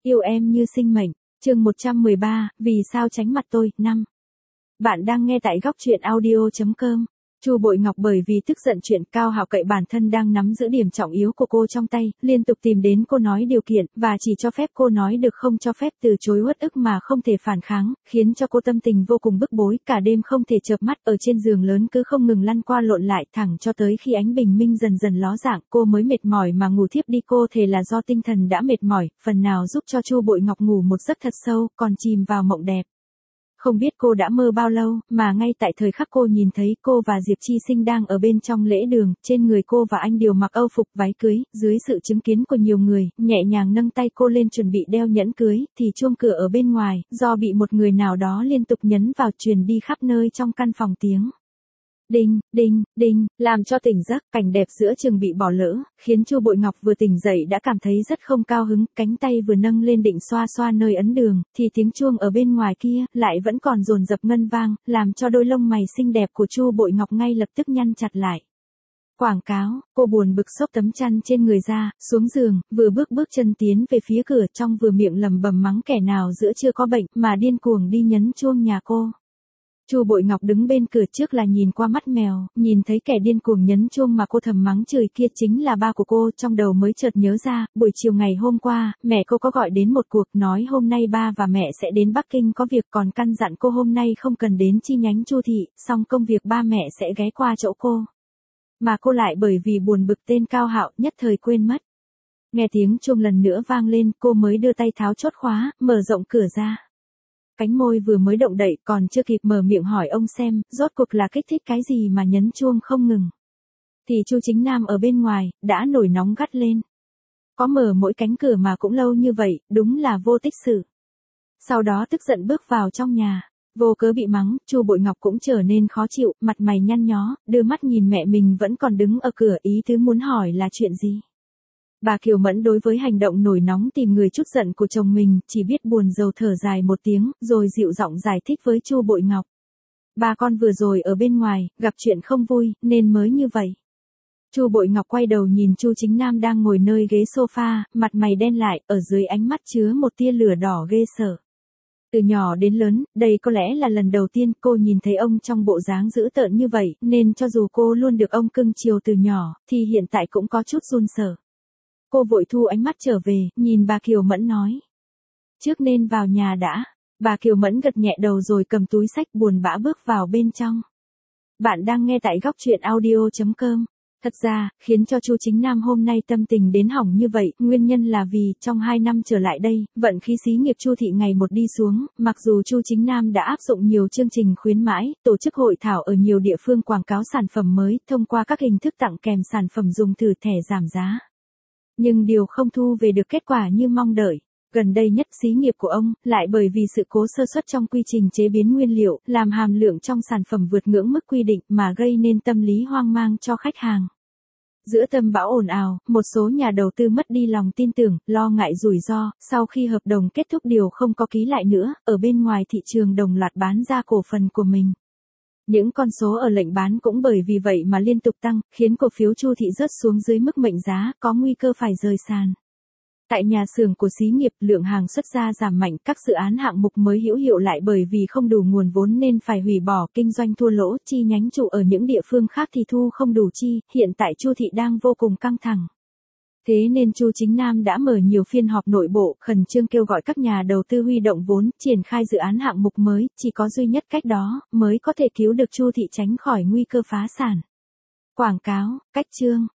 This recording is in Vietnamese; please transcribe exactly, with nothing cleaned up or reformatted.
Yêu em như sinh mệnh, chương một trăm mười ba, vì sao tránh mặt tôi, năm. Bạn đang nghe tại góc truyện audio chấm com. Chu Bội Ngọc bởi vì tức giận chuyện Cao Hạo cậy bản thân đang nắm giữ điểm trọng yếu của cô trong tay, liên tục tìm đến cô nói điều kiện, và chỉ cho phép cô nói được không cho phép từ chối, uất ức mà không thể phản kháng, khiến cho cô tâm tình vô cùng bức bối, cả đêm không thể chợp mắt, ở trên giường lớn cứ không ngừng lăn qua lộn lại, thẳng cho tới khi ánh bình minh dần dần ló dạng, cô mới mệt mỏi mà ngủ thiếp đi. Cô thề là do tinh thần đã mệt mỏi, phần nào giúp cho Chu Bội Ngọc ngủ một giấc thật sâu, còn chìm vào mộng đẹp. Không biết cô đã mơ bao lâu, mà ngay tại thời khắc cô nhìn thấy cô và Diệp Chi Sinh đang ở bên trong lễ đường, trên người cô và anh đều mặc âu phục váy cưới, dưới sự chứng kiến của nhiều người, nhẹ nhàng nâng tay cô lên chuẩn bị đeo nhẫn cưới, thì chuông cửa ở bên ngoài, do bị một người nào đó liên tục nhấn vào, truyền đi khắp nơi trong căn phòng tiếng. Đinh, đinh, đinh, làm cho tỉnh giấc, cảnh đẹp giữa chừng bị bỏ lỡ, khiến Chu Bội Ngọc vừa tỉnh dậy đã cảm thấy rất không cao hứng, cánh tay vừa nâng lên định xoa xoa nơi ấn đường, thì tiếng chuông ở bên ngoài kia lại vẫn còn dồn dập ngân vang, làm cho đôi lông mày xinh đẹp của Chu Bội Ngọc ngay lập tức nhăn chặt lại. Quảng cáo, cô buồn bực xốc tấm chăn trên người ra, xuống giường, vừa bước bước chân tiến về phía cửa, trong vừa miệng lầm bầm mắng kẻ nào giữa chưa có bệnh mà điên cuồng đi nhấn chuông nhà cô. Chu Bội Ngọc đứng bên cửa, trước là nhìn qua mắt mèo, nhìn thấy kẻ điên cuồng nhấn chuông mà cô thầm mắng chửi kia chính là ba của cô, trong đầu mới chợt nhớ ra, buổi chiều ngày hôm qua, mẹ cô có gọi đến một cuộc, nói hôm nay ba và mẹ sẽ đến Bắc Kinh có việc, còn căn dặn cô hôm nay không cần đến chi nhánh Chu thị, xong công việc ba mẹ sẽ ghé qua chỗ cô. Mà cô lại bởi vì buồn bực tên Cao Hạo, nhất thời quên mất. Nghe tiếng chuông lần nữa vang lên, cô mới đưa tay tháo chốt khóa, mở rộng cửa ra. Cánh môi vừa mới động đậy, còn chưa kịp mở miệng hỏi ông xem, rốt cuộc là kích thích cái gì mà nhấn chuông không ngừng. Thì Chu Chính Nam ở bên ngoài, đã nổi nóng gắt lên. Có mở mỗi cánh cửa mà cũng lâu như vậy, đúng là vô tích sự. Sau đó tức giận bước vào trong nhà, vô cớ bị mắng, Chu Bội Ngọc cũng trở nên khó chịu, mặt mày nhăn nhó, đưa mắt nhìn mẹ mình vẫn còn đứng ở cửa, ý tứ muốn hỏi là chuyện gì. Bà Kiều Mẫn đối với hành động nổi nóng tìm người trút giận của chồng mình, chỉ biết buồn rầu thở dài một tiếng, rồi dịu giọng giải thích với Chu Bội Ngọc. Bà con vừa rồi ở bên ngoài, gặp chuyện không vui, nên mới như vậy. Chu Bội Ngọc quay đầu nhìn Chu Chính Nam đang ngồi nơi ghế sofa, mặt mày đen lại, ở dưới ánh mắt chứa một tia lửa đỏ ghê sợ. Từ nhỏ đến lớn, đây có lẽ là lần đầu tiên cô nhìn thấy ông trong bộ dáng dữ tợn như vậy, nên cho dù cô luôn được ông cưng chiều từ nhỏ, thì hiện tại cũng có chút run sợ. Cô vội thu ánh mắt trở về, nhìn bà Kiều Mẫn nói. Trước nên vào nhà đã. Bà Kiều Mẫn gật nhẹ đầu rồi cầm túi xách buồn bã bước vào bên trong. Bạn đang nghe tại góc truyện audio chấm com. Thật ra, khiến cho Chu Chính Nam hôm nay tâm tình đến hỏng như vậy, nguyên nhân là vì, trong hai năm trở lại đây, vận khí xí nghiệp Chu thị ngày một đi xuống, mặc dù Chu Chính Nam đã áp dụng nhiều chương trình khuyến mãi, tổ chức hội thảo ở nhiều địa phương quảng cáo sản phẩm mới, thông qua các hình thức tặng kèm sản phẩm dùng thử thẻ giảm giá. Nhưng điều không thu về được kết quả như mong đợi. Gần đây nhất xí nghiệp của ông, lại bởi vì sự cố sơ suất trong quy trình chế biến nguyên liệu, làm hàm lượng trong sản phẩm vượt ngưỡng mức quy định mà gây nên tâm lý hoang mang cho khách hàng. Giữa tâm bão ồn ào, một số nhà đầu tư mất đi lòng tin tưởng, lo ngại rủi ro, sau khi hợp đồng kết thúc đều không có ký lại nữa, ở bên ngoài thị trường đồng loạt bán ra cổ phần của mình. Những con số ở lệnh bán cũng bởi vì vậy mà liên tục tăng, khiến cổ phiếu Chu thị rớt xuống dưới mức mệnh giá, có nguy cơ phải rời sàn. Tại nhà xưởng của xí nghiệp, lượng hàng xuất ra giảm mạnh, các dự án hạng mục mới hữu hiệu lại bởi vì không đủ nguồn vốn nên phải hủy bỏ, kinh doanh thua lỗ, chi nhánh trụ ở những địa phương khác thì thu không đủ chi, hiện tại Chu thị đang vô cùng căng thẳng. Thế nên Chu Chính Nam đã mở nhiều phiên họp nội bộ, khẩn trương kêu gọi các nhà đầu tư huy động vốn, triển khai dự án hạng mục mới, chỉ có duy nhất cách đó, mới có thể cứu được Chu thị tránh khỏi nguy cơ phá sản. Quảng cáo, cách chương,